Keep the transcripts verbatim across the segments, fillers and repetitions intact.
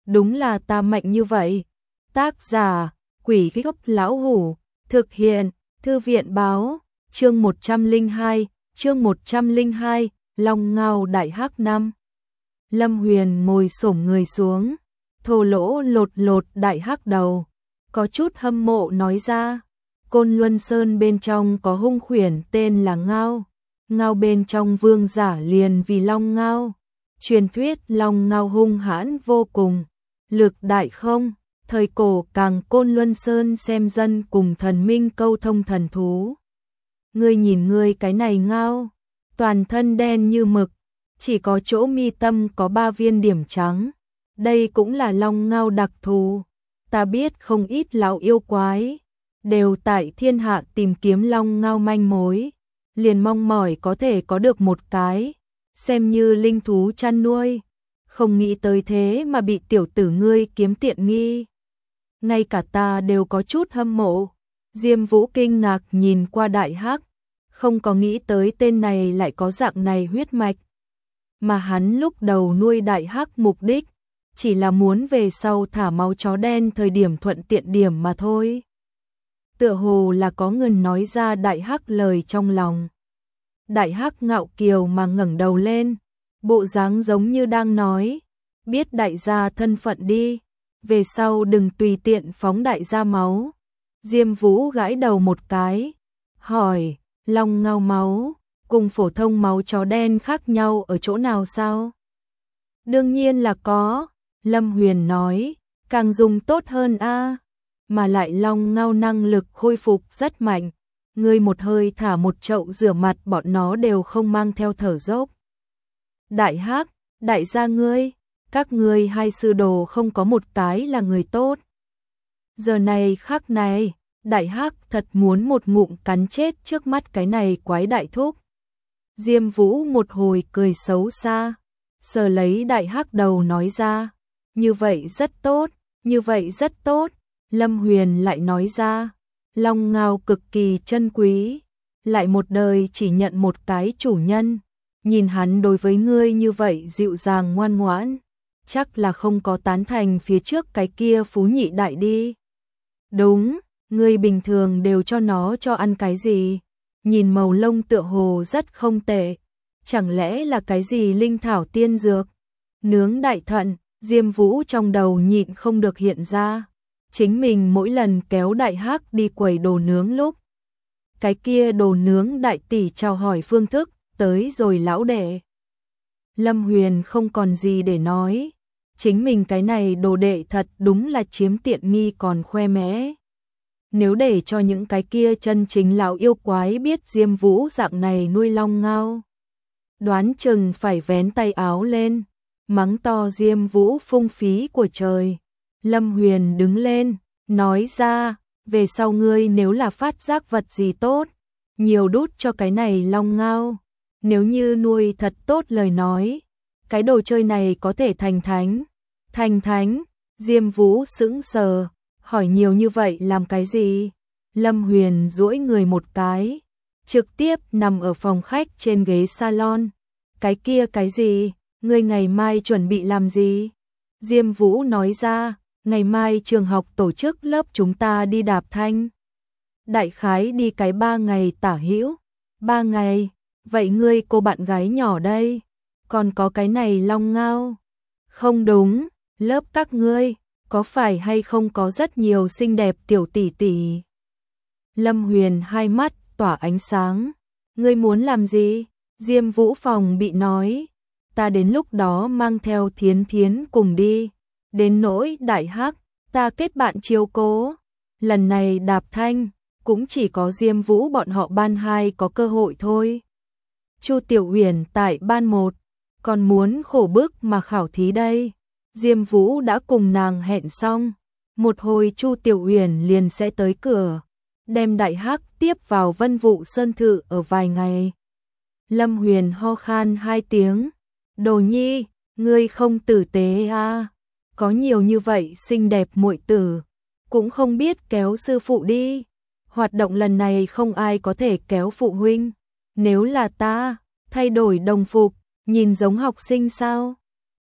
đúng là ta mạnh như vậy. Tác giả, Quỷ Gốc Lão Hủ, thực hiện, Thư viện báo, chương một trăm lẻ hai, chương một trăm lẻ hai, Long Ngao Đại Hắc năm. Lâm Huyền ngồi xổm người xuống, thô lỗ lột lột đại hắc đầu, có chút hâm mộ nói ra, Côn Luân Sơn bên trong có hung khuyển tên là Ngao, Ngao bên trong vương giả liền vì Long Ngao, truyền thuyết Long Ngao hung hãn vô cùng, lực đại không, thời cổ càng Côn Luân Sơn xem dân cùng thần minh câu thông thần thú. Ngươi nhìn ngươi cái này Ngao, toàn thân đen như mực, chỉ có chỗ mi tâm có ba viên điểm trắng. Đây cũng là Long Ngao đặc thù. Ta biết không ít lão yêu quái đều tại thiên hạ tìm kiếm Long Ngao manh mối, liền mong mỏi có thể có được một cái, xem như linh thú chăn nuôi. Không nghĩ tới thế mà bị tiểu tử ngươi kiếm tiện nghi. Ngay cả ta đều có chút hâm mộ. Diêm Vũ kinh ngạc nhìn qua đại hắc, không có nghĩ tới tên này lại có dạng này huyết mạch. Mà hắn lúc đầu nuôi đại hắc mục đích chỉ là muốn về sau thả máu chó đen thời điểm thuận tiện điểm mà thôi. Tựa hồ là có người nói ra đại hắc lời trong lòng. Đại hắc ngạo kiều mà ngẩng đầu lên, bộ dáng giống như đang nói, biết đại gia thân phận đi, về sau đừng tùy tiện phóng đại gia máu. Diêm Vũ gãi đầu một cái, hỏi, Long Ngao máu cùng phổ thông máu chó đen khác nhau ở chỗ nào sao? Đương nhiên là có, Lâm Huyền nói, càng dùng tốt hơn a, mà lại Long Ngao năng lực khôi phục rất mạnh, ngươi một hơi thả một chậu rửa mặt bọn nó đều không mang theo thở dốc. Đại hắc, đại gia ngươi, các ngươi hai sư đồ không có một cái là người tốt. Giờ này khắc này, đại hắc thật muốn một ngụm cắn chết trước mắt cái này quái đại thúc. Diêm Vũ một hồi cười xấu xa, sờ lấy đại hắc đầu nói ra, như vậy rất tốt, như vậy rất tốt. Lâm Huyền lại nói ra, Long Ngao cực kỳ chân quý, lại một đời chỉ nhận một cái chủ nhân, nhìn hắn đối với ngươi như vậy dịu dàng ngoan ngoãn, chắc là không có tán thành phía trước cái kia phú nhị đại đi. Đúng, ngươi bình thường đều cho nó cho ăn cái gì? Nhìn màu lông tựa hồ rất không tệ, chẳng lẽ là cái gì linh thảo tiên dược? Nướng đại thận, Diêm Vũ trong đầu nhịn không được hiện ra, chính mình mỗi lần kéo đại hắc đi quầy đồ nướng lúc, cái kia đồ nướng đại tỷ chào hỏi phương thức, tới rồi lão đệ. Lâm Huyền không còn gì để nói, chính mình cái này đồ đệ thật đúng là chiếm tiện nghi còn khoe mẽ. Nếu để cho những cái kia chân chính lão yêu quái biết Diêm Vũ dạng này nuôi Long Ngao, đoán chừng phải vén tay áo lên, mắng to Diêm Vũ phung phí của trời. Lâm Huyền đứng lên, nói ra, về sau ngươi nếu là phát giác vật gì tốt, nhiều đút cho cái này Long Ngao. Nếu như nuôi thật tốt lời nói, cái đồ chơi này có thể thành thánh. Thành thánh, Diêm Vũ sững sờ, hỏi nhiều như vậy làm cái gì? Lâm Huyền duỗi người một cái, trực tiếp nằm ở phòng khách trên ghế salon. Cái kia cái gì? Ngươi ngày mai chuẩn bị làm gì? Diêm Vũ nói ra, ngày mai trường học tổ chức lớp chúng ta đi đạp thanh. Đại khái đi cái ba ngày tả hữu. Ba ngày, vậy ngươi cô bạn gái nhỏ đây, còn có cái này Long Ngao. Không đúng, lớp các ngươi, có phải hay không có rất nhiều xinh đẹp tiểu tỷ tỷ? Lâm Huyền hai mắt tỏa ánh sáng. Ngươi muốn làm gì? Diêm Vũ phòng bị nói, ta đến lúc đó mang theo Thiến Thiến cùng đi. Đến nỗi đại hắc, ta kết bạn chiếu cố. Lần này đạp thanh, cũng chỉ có Diêm Vũ bọn họ ban hai có cơ hội thôi. Chu Tiểu Huyền tại ban một, còn muốn khổ bức mà khảo thí đây. Diêm Vũ đã cùng nàng hẹn xong, một hồi Chu Tiểu Huyền liền sẽ tới cửa, đem đại hắc tiếp vào Vân Vụ Sơn thự ở vài ngày. Lâm Huyền ho khan hai tiếng, Đồ Nhi, ngươi không tử tế à, có nhiều như vậy xinh đẹp muội tử, cũng không biết kéo sư phụ đi. Hoạt động lần này không ai có thể kéo phụ huynh, nếu là ta, thay đổi đồng phục, nhìn giống học sinh sao?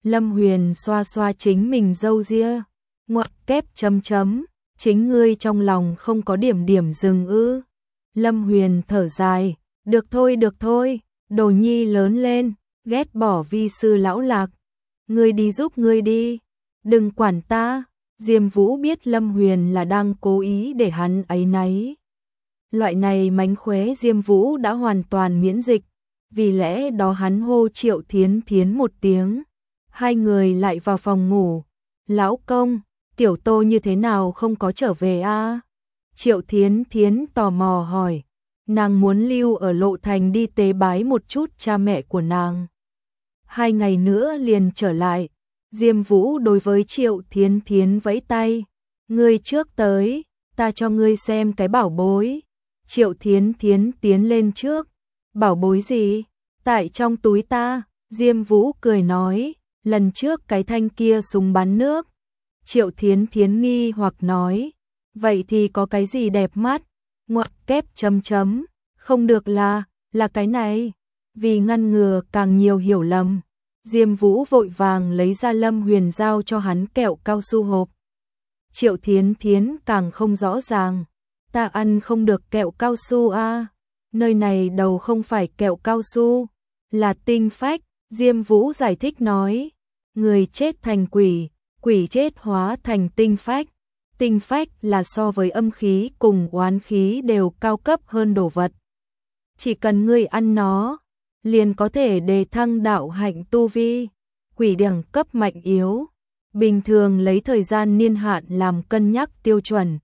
Lâm Huyền xoa xoa chính mình râu ria, ngoặc kép chấm chấm, chính ngươi trong lòng không có điểm điểm dừng ư? Lâm Huyền thở dài, được thôi được thôi, đồ nhi lớn lên, ghét bỏ vi sư lão lạc. Ngươi đi giúp ngươi đi, đừng quản ta. Diêm Vũ biết Lâm Huyền là đang cố ý để hắn áy náy. Loại này mánh khóe Diêm Vũ đã hoàn toàn miễn dịch, vì lẽ đó hắn hô Triệu Thiến Thiến một tiếng. Hai người lại vào phòng ngủ. Lão công, tiểu Tô như thế nào không có trở về a? À? Triệu Thiến Thiến tò mò hỏi. Nàng muốn lưu ở Lộ Thành đi tế bái một chút cha mẹ của nàng. Hai ngày nữa liền trở lại. Diêm Vũ đối với Triệu Thiến Thiến vẫy tay. Ngươi trước tới, ta cho ngươi xem cái bảo bối. Triệu Thiến Thiến tiến lên trước. Bảo bối gì? Tại trong túi ta. Diêm Vũ cười nói. Lần trước cái thanh kia súng bắn nước. Triệu Thiến Thiến nghi hoặc nói. Vậy thì có cái gì đẹp mắt? Ngoặc kép chấm chấm. Không được là, là cái này. Vì ngăn ngừa càng nhiều hiểu lầm, Diêm Vũ vội vàng lấy ra Lâm Huyền giao cho hắn kẹo cao su hộp. Triệu Thiến Thiến càng không rõ ràng. Ta ăn không được kẹo cao su a. À? Nơi này đầu không phải kẹo cao su, là tinh phách. Diêm Vũ giải thích nói. Người chết thành quỷ, quỷ chết hóa thành tinh phách. Tinh phách là so với âm khí cùng oán khí đều cao cấp hơn đồ vật. Chỉ cần ngươi ăn nó, liền có thể đề thăng đạo hạnh tu vi. Quỷ đẳng cấp mạnh yếu, bình thường lấy thời gian niên hạn làm cân nhắc tiêu chuẩn.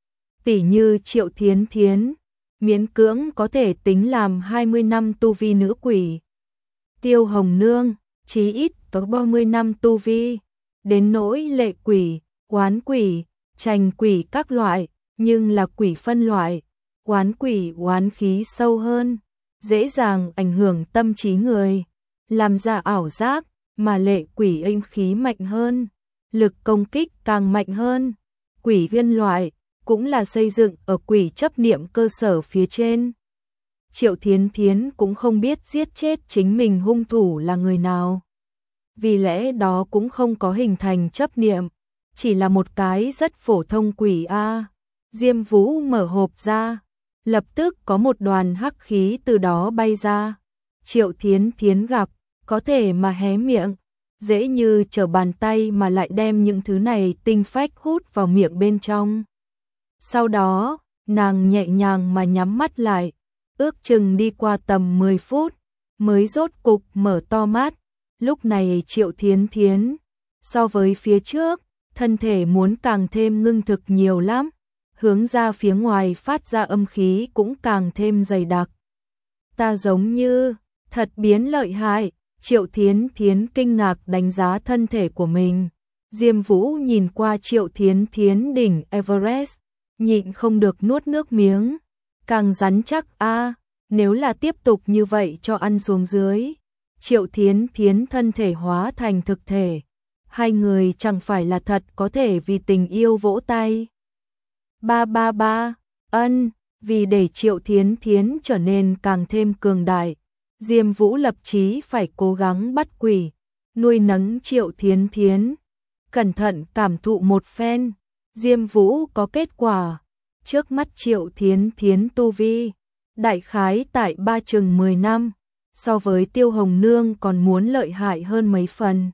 Tỷ như Triệu Thiến Thiến, miễn cưỡng có thể tính làm hai mươi năm tu vi nữ quỷ. Tiêu Hồng Nương, chí ít có ba mươi năm tu vi. Đến nỗi lệ quỷ, oán quỷ, trành quỷ các loại, nhưng là quỷ phân loại. Oán quỷ oán khí sâu hơn, dễ dàng ảnh hưởng tâm trí người, làm ra ảo giác, mà lệ quỷ âm khí mạnh hơn, lực công kích càng mạnh hơn. Quỷ viên loại cũng là xây dựng ở quỷ chấp niệm cơ sở phía trên. Triệu Thiến Thiến cũng không biết giết chết chính mình hung thủ là người nào, vì lẽ đó cũng không có hình thành chấp niệm, chỉ là một cái rất phổ thông quỷ a. Diêm Vũ mở hộp ra, lập tức có một đoàn hắc khí từ đó bay ra. Triệu Thiến Thiến gặp, có thể mà hé miệng, dễ như trở bàn tay mà lại đem những thứ này tinh phách hút vào miệng bên trong. Sau đó, nàng nhẹ nhàng mà nhắm mắt lại, ước chừng đi qua tầm mười phút, mới rốt cục mở to mắt. Lúc này Triệu Thiến Thiến, so với phía trước, thân thể muốn càng thêm ngưng thực nhiều lắm, hướng ra phía ngoài phát ra âm khí cũng càng thêm dày đặc. Ta giống như, thật biến lợi hại. Triệu Thiến Thiến kinh ngạc đánh giá thân thể của mình. Diêm Vũ nhìn qua Triệu Thiến Thiến đỉnh Everest, nhịn không được nuốt nước miếng. Càng rắn chắc a, à, nếu là tiếp tục như vậy cho ăn xuống dưới, Triệu Thiến Thiến thân thể hóa thành thực thể, hai người chẳng phải là thật có thể vì tình yêu vỗ tay. Ba ba ba, ân, vì để Triệu Thiến Thiến trở nên càng thêm cường đại, Diêm Vũ lập chí phải cố gắng bắt quỷ, nuôi nấng Triệu Thiến Thiến. Cẩn thận cảm thụ một phen, Diêm Vũ có kết quả. Trước mắt Triệu Thiến Thiến tu vi, đại khái tại ba chừng mười năm, so với Tiêu Hồng Nương còn muốn lợi hại hơn mấy phần.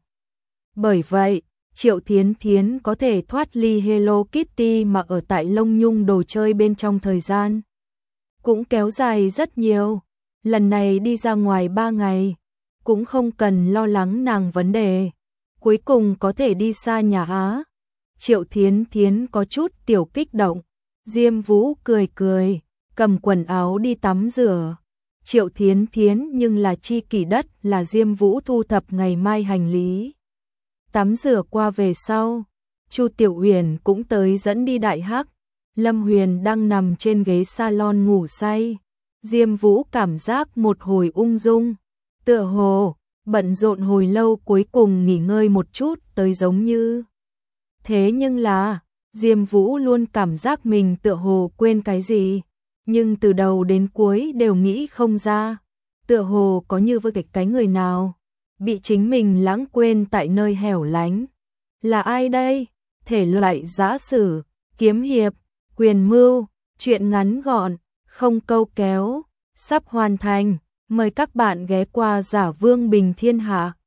Bởi vậy, Triệu Thiến Thiến có thể thoát ly Hello Kitty mà ở tại lông nhung đồ chơi bên trong thời gian cũng kéo dài rất nhiều. Lần này đi ra ngoài ba ngày, cũng không cần lo lắng nàng vấn đề, cuối cùng có thể đi xa nhà Á. Triệu Thiến Thiến có chút tiểu kích động. Diêm Vũ cười cười, cầm quần áo đi tắm rửa. Triệu Thiến Thiến nhưng là chi kỷ đất là Diêm Vũ thu thập ngày mai hành lý. Tắm rửa qua về sau, Chu Tiểu Uyển cũng tới dẫn đi đại hắc. Lâm Huyền đang nằm trên ghế salon ngủ say. Diêm Vũ cảm giác một hồi ung dung, tựa hồ bận rộn hồi lâu cuối cùng nghỉ ngơi một chút tới giống như. Thế nhưng là, Diêm Vũ luôn cảm giác mình tựa hồ quên cái gì, nhưng từ đầu đến cuối đều nghĩ không ra, tựa hồ có như với cái, cái người nào bị chính mình lãng quên tại nơi hẻo lánh. Là ai đây? Thể loại giã sử, kiếm hiệp, quyền mưu, truyện ngắn gọn, không câu kéo, sắp hoàn thành. Mời các bạn ghé qua Giả Vương Bình Thiên Hạ.